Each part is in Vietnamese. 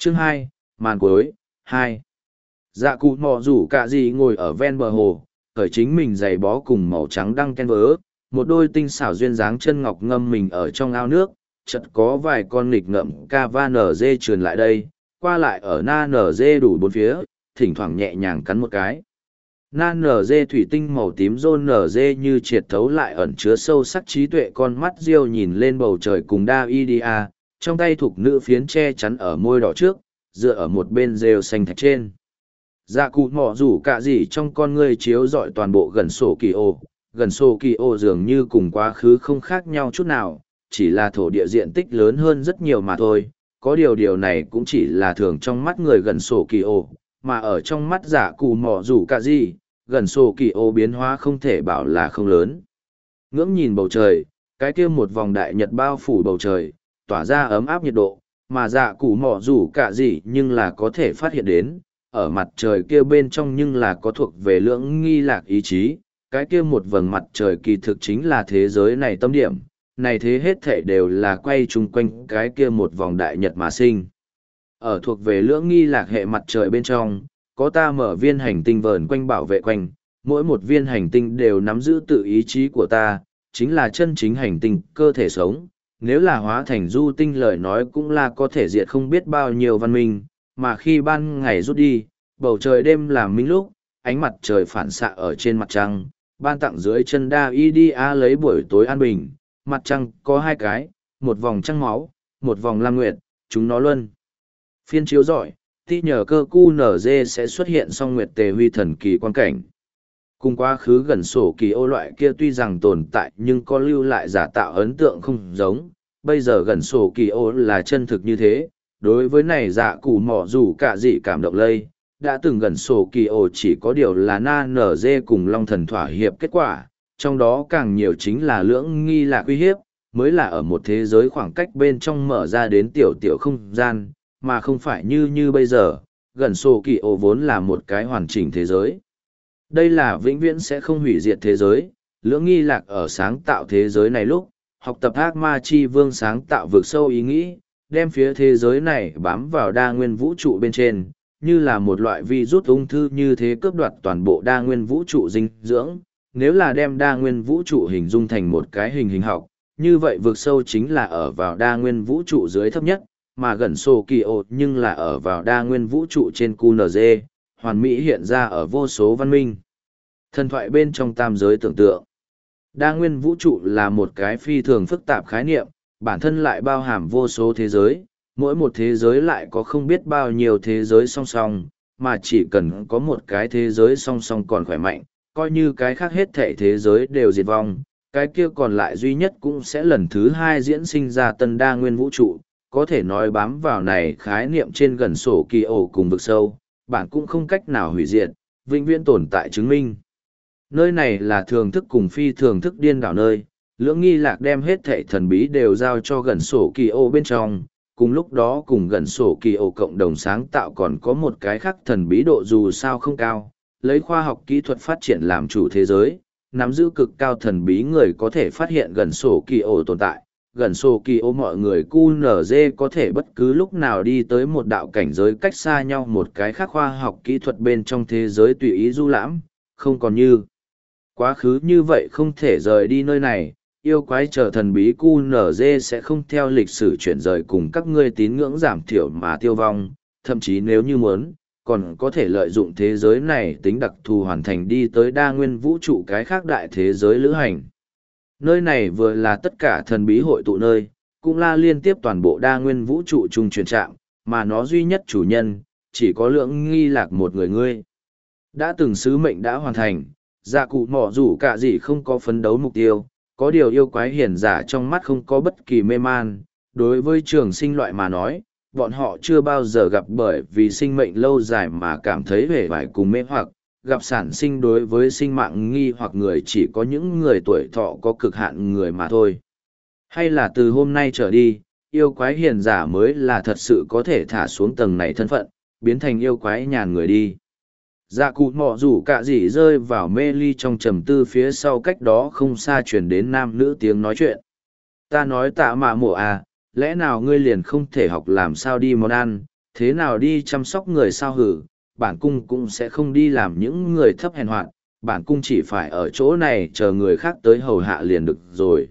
Chương 2, màn cuối, 2. Dạ cụ mò rủ cả gì ngồi ở ven bờ hồ, khởi chính mình giày bó cùng màu trắng đăng ken vớ, một đôi tinh xảo duyên dáng chân ngọc ngâm mình ở trong ao nước, chợt có vài con nghịch ngợm ca va nở dê trườn lại đây, qua lại ở na nở dê đủ bốn phía, thỉnh thoảng nhẹ nhàng cắn một cái. Na nở dê thủy tinh màu tím rôn nở dê như triệt thấu lại ẩn chứa sâu sắc trí tuệ, con mắt riêu nhìn lên bầu trời cùng đa idia, trong tay thục nữ phiến che chắn ở môi đỏ trước, dựa ở một bên rêu xanh thạch trên. Dạ cụ mỏ rủ cả gì trong con ngươi chiếu rọi toàn bộ gần sổ kỳ ô dường như cùng quá khứ không khác nhau chút nào, chỉ là thổ địa diện tích lớn hơn rất nhiều mà thôi. Có điều này cũng chỉ là thường trong mắt người gần sổ kỳ ô, mà ở trong mắt dạ cụ mỏ rủ cả gì, gần sổ kỳ ô biến hóa không thể bảo là không lớn. Ngưỡng nhìn bầu trời, cái kia một vòng đại nhật bao phủ bầu trời, tỏa ra ấm áp nhiệt độ, mà dạ cụ mỏ rủ cả gì nhưng là có thể phát hiện đến, ở mặt trời kia bên trong nhưng là có thuộc về lưỡng nghi lạc ý chí, cái kia một vầng mặt trời kỳ thực chính là thế giới này tâm điểm, này thế hết thảy đều là quay chung quanh cái kia một vòng đại nhật mà sinh. Ở thuộc về lưỡng nghi lạc hệ mặt trời bên trong, có ta mở viên hành tinh vờn quanh bảo vệ quanh, mỗi một viên hành tinh đều nắm giữ tự ý chí của ta, chính là chân chính hành tinh cơ thể sống, nếu là hóa thành du tinh lời nói cũng là có thể diệt không biết bao nhiêu văn minh, mà khi ban ngày rút đi, bầu trời đêm làm minh lúc, ánh mặt trời phản xạ ở trên mặt trăng, ban tặng dưới chân đa idia lấy buổi tối an bình, mặt trăng có hai cái, một vòng trăng máu, một vòng lam nguyệt, chúng nó luân phiên chiếu rọi, thì nhờ cơ cu nở dê sẽ xuất hiện song nguyệt tề huy thần kỳ quan cảnh. Cùng quá khứ gần sổ kỳ ô loại kia tuy rằng tồn tại nhưng có lưu lại giả tạo ấn tượng không giống, bây giờ gần sổ kỳ ô là chân thực như thế. Đối với này dạ cụ mỏ dù cả gì cảm động lây, đã từng gần sổ kỳ ổ chỉ có điều là na nở dê cùng long thần thỏa hiệp kết quả, trong đó càng nhiều chính là lưỡng nghi lạc uy hiếp, mới là ở một thế giới khoảng cách bên trong mở ra đến tiểu tiểu không gian, mà không phải như bây giờ, gần sổ kỳ ổ vốn là một cái hoàn chỉnh thế giới. Đây là vĩnh viễn sẽ không hủy diệt thế giới, lưỡng nghi lạc ở sáng tạo thế giới này lúc, học tập ác ma chi vương sáng tạo vượt sâu ý nghĩ, đem phía thế giới này bám vào đa nguyên vũ trụ bên trên, như là một loại virus ung thư như thế cướp đoạt toàn bộ đa nguyên vũ trụ dinh dưỡng. Nếu là đem đa nguyên vũ trụ hình dung thành một cái hình học, như vậy vượt sâu chính là ở vào đa nguyên vũ trụ dưới thấp nhất, mà gần sổ kỳ ột nhưng là ở vào đa nguyên vũ trụ trên QNZ, hoàn mỹ hiện ra ở vô số văn minh. Thần thoại bên trong tam giới tưởng tượng. Đa nguyên vũ trụ là một cái phi thường phức tạp khái niệm, bản thân lại bao hàm vô số thế giới, mỗi một thế giới lại có không biết bao nhiêu thế giới song song, mà chỉ cần có một cái thế giới song song còn khỏe mạnh, coi như cái khác hết thảy thế giới đều diệt vong, cái kia còn lại duy nhất cũng sẽ lần thứ hai diễn sinh ra tân đa nguyên vũ trụ, có thể nói bám vào này khái niệm trên gần sổ kỳ ổ cùng vực sâu, bạn cũng không cách nào hủy diệt, vĩnh viễn tồn tại chứng minh. Nơi này là thường thức cùng phi thường thức điên đảo nơi, lưỡng nghi lạc đem hết thảy thần bí đều giao cho gần sổ kỳ ô bên trong, cùng lúc đó cùng gần sổ kỳ ô cộng đồng sáng tạo còn có một cái khác thần bí độ dù sao không cao, lấy khoa học kỹ thuật phát triển làm chủ thế giới, nắm giữ cực cao thần bí người có thể phát hiện gần sổ kỳ ô tồn tại. Gần sổ kỳ ô mọi người QNZ có thể bất cứ lúc nào đi tới một đạo cảnh giới cách xa nhau một cái khác khoa học kỹ thuật bên trong thế giới tùy ý du lãm, không còn như quá khứ như vậy không thể rời đi nơi này, yêu quái chờ thần bí QNZ sẽ không theo lịch sử chuyển rời cùng các ngươi tín ngưỡng giảm thiểu mà tiêu vong, thậm chí nếu như muốn, còn có thể lợi dụng thế giới này tính đặc thù hoàn thành đi tới đa nguyên vũ trụ cái khác đại thế giới lữ hành. Nơi này vừa là tất cả thần bí hội tụ nơi, cũng là liên tiếp toàn bộ đa nguyên vũ trụ chung truyền trạm, mà nó duy nhất chủ nhân, chỉ có lưỡng nghi lạc một người ngươi. Đã từng sứ mệnh đã hoàn thành, dạ cụ mỏ rủ cả gì không có phấn đấu mục tiêu, có điều yêu quái hiền giả trong mắt không có bất kỳ mê man, đối với trường sinh loại mà nói, bọn họ chưa bao giờ gặp bởi vì sinh mệnh lâu dài mà cảm thấy vẻ vải cùng mê hoặc, gặp sản sinh đối với sinh mạng nghi hoặc người chỉ có những người tuổi thọ có cực hạn người mà thôi. Hay là từ hôm nay trở đi, yêu quái hiền giả mới là thật sự có thể thả xuống tầng này thân phận, biến thành yêu quái nhàn người đi. Dạ cụ mọ rủ cả gì rơi vào mê ly trong trầm tư phía sau cách đó không xa chuyển đến nam nữ tiếng nói chuyện. Ta nói tạ mạ mộ à, lẽ nào ngươi liền không thể học làm sao đi món ăn, thế nào đi chăm sóc người sao hử, bản cung cũng sẽ không đi làm những người thấp hèn hoạn, bản cung chỉ phải ở chỗ này chờ người khác tới hầu hạ liền được rồi.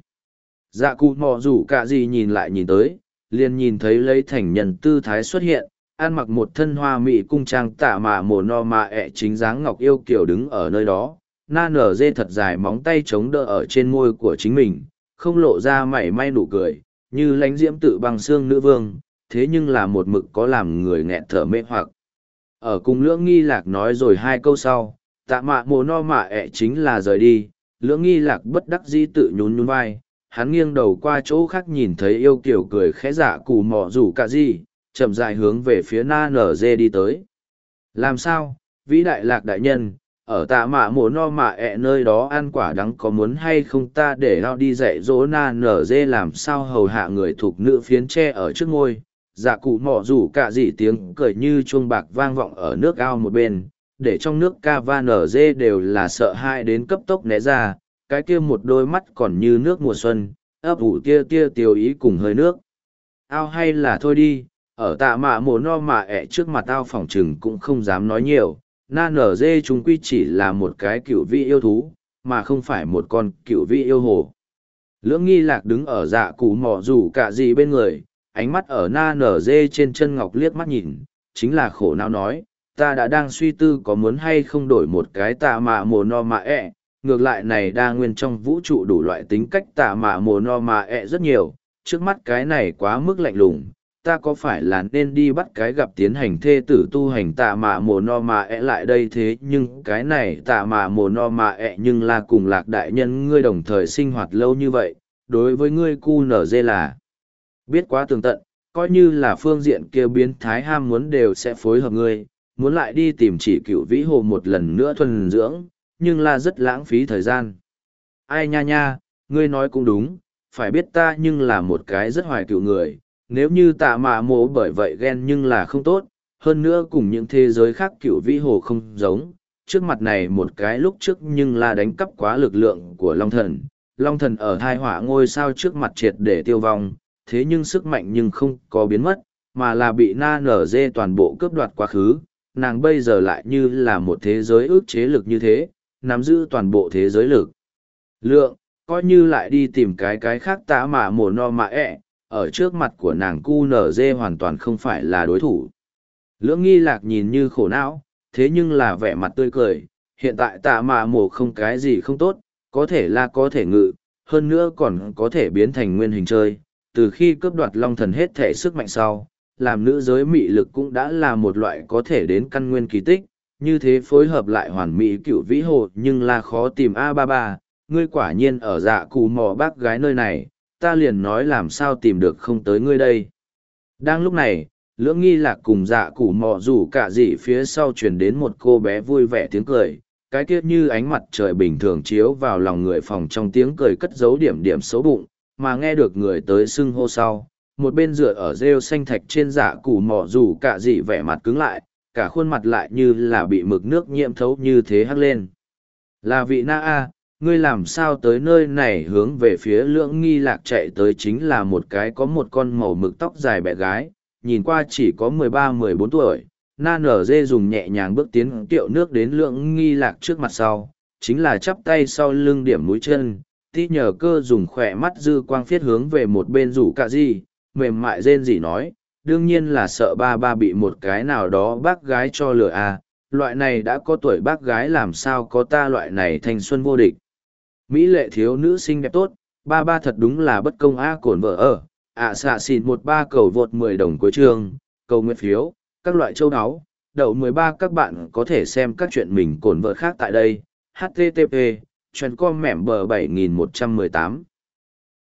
Dạ cụ mò rủ cả gì nhìn lại nhìn tới, liền nhìn thấy lấy thành nhân tư thái xuất hiện, ăn mặc một thân hoa mỹ cung trang tạ mạ mồ no mạ ẹ chính dáng ngọc yêu kiều đứng ở nơi đó, na nở dê thật dài móng tay chống đỡ ở trên môi của chính mình, không lộ ra mảy may nụ cười, như lánh diễm tự bằng xương nữ vương, thế nhưng là một mực có làm người nghẹn thở mê hoặc. Ở cùng lưỡng nghi lạc nói rồi hai câu sau, tạ mạ mồ no mạ ẹ chính là rời đi, lưỡng nghi lạc bất đắc dĩ tự nhún nhún vai, hắn nghiêng đầu qua chỗ khác nhìn thấy yêu kiểu cười khẽ dạ cù mò rủ cả gì, chậm dài hướng về phía na nở dê đi tới. Làm sao, vĩ đại lạc đại nhân, ở tạ mạ mồ no mạ ẹ nơi đó ăn quả đắng có muốn hay không ta để lao đi dạy dỗ na nở dê làm sao hầu hạ người thuộc nữ phiến tre ở trước ngôi. Dạ cụ mò rủ cả gì tiếng cười như chuông bạc vang vọng ở nước ao một bên, để trong nước ca va nở dê đều là sợ hãi đến cấp tốc né ra, cái kia một đôi mắt còn như nước mùa xuân, ấp ủ tia tia tiêu ý cùng hơi nước. Ao hay là thôi đi, ở tạ mạ mồ no mạ ẹ trước mặt ao phỏng trừng cũng không dám nói nhiều, na nở dê chúng quy chỉ là một cái cựu vị yêu thú, mà không phải một con cựu vị yêu hồ. Lưỡng nghi lạc đứng ở dạ cụ mò rủ cả gì bên người, ánh mắt ở na nở dê trên chân ngọc liếc mắt nhìn, chính là khổ não nói, ta đã đang suy tư có muốn hay không đổi một cái tạ mạ mồ no mạ ẹ, ngược lại này đa nguyên trong vũ trụ đủ loại tính cách tạ mạ mồ no mạ ẹ rất nhiều, trước mắt cái này quá mức lạnh lùng, ta có phải là nên đi bắt cái gặp tiến hành thê tử tu hành tạ mạ mồ no mạ ẹ lại đây thế nhưng cái này tạ mạ mồ no mạ ẹ nhưng là cùng lạc đại nhân ngươi đồng thời sinh hoạt lâu như vậy, đối với ngươi cu nở dê là biết quá tường tận, coi như là phương diện kia biến thái ham muốn đều sẽ phối hợp ngươi, muốn lại đi tìm chỉ cựu vĩ hồ một lần nữa thuần dưỡng, nhưng là rất lãng phí thời gian. Ai nha nha, ngươi nói cũng đúng, phải biết ta nhưng là một cái rất hoài cựu người, nếu như tạ mạ mộ bởi vậy ghen nhưng là không tốt, hơn nữa cùng những thế giới khác cựu vĩ hồ không giống, trước mặt này một cái lúc trước nhưng là đánh cắp quá lực lượng của Long thần ở thai hỏa ngôi sao trước mặt triệt để tiêu vong, thế nhưng sức mạnh nhưng không có biến mất, mà là bị na nở dê toàn bộ cướp đoạt quá khứ, nàng bây giờ lại như là một thế giới ước chế lực như thế, nắm giữ toàn bộ thế giới lực lượng, coi như lại đi tìm cái khác tạ mạ mồ no mạ ẹ, ở trước mặt của nàng cu nở dê hoàn toàn không phải là đối thủ. Lưỡng nghi lạc nhìn như khổ não, thế nhưng là vẻ mặt tươi cười, hiện tại tạ mạ mồ không cái gì không tốt, có thể là có thể ngự, hơn nữa còn có thể biến thành nguyên hình chơi, từ khi cướp đoạt long thần hết thể sức mạnh sau, làm nữ giới mị lực cũng đã là một loại có thể đến căn nguyên kỳ tích, như thế phối hợp lại hoàn mỹ cựu vĩ hồ nhưng là khó tìm A33, ngươi quả nhiên ở dạ cù mò bác gái nơi này, ta liền nói làm sao tìm được không tới ngươi đây. Đang lúc này, lưỡng nghi lạc cùng dạ cù mò rủ cả dị phía sau truyền đến một cô bé vui vẻ tiếng cười, cái kia như ánh mặt trời bình thường chiếu vào lòng người phòng trong tiếng cười cất giấu điểm điểm xấu bụng, mà nghe được người tới xưng hô sau. Một bên dựa ở rêu xanh thạch trên dạ cù mò rủ cả dị vẻ mặt cứng lại, cả khuôn mặt lại như là bị mực nước nhiễm thấu như thế hắc lên. Là vị na a, ngươi làm sao tới nơi này hướng về phía lưỡng nghi lạc chạy tới chính là một cái có một con màu mực tóc dài bé gái, nhìn qua chỉ có 13-14 tuổi. Na nở dê dùng nhẹ nhàng bước tiến tiệu nước đến lưỡng nghi lạc trước mặt sau, chính là chắp tay sau lưng điểm mũi chân, tí nhờ cơ dùng khỏe mắt dư quang phiết hướng về một bên rủ cả gì, mềm mại rên gì nói, đương nhiên là sợ ba bị một cái nào đó bác gái cho lừa à, loại này đã có tuổi bác gái làm sao có ta loại này thanh xuân vô địch. Mỹ lệ thiếu nữ xinh đẹp tốt, ba thật đúng là bất công a cổn vợ ở, xạ xịn 13 cầu vượt 10 đồng cuối trường, cầu nguyện phiếu, các loại châu áo, đậu 13 các bạn có thể xem các chuyện mình cổn vợ khác tại đây, http, chuyện com mẻm bờ 7118.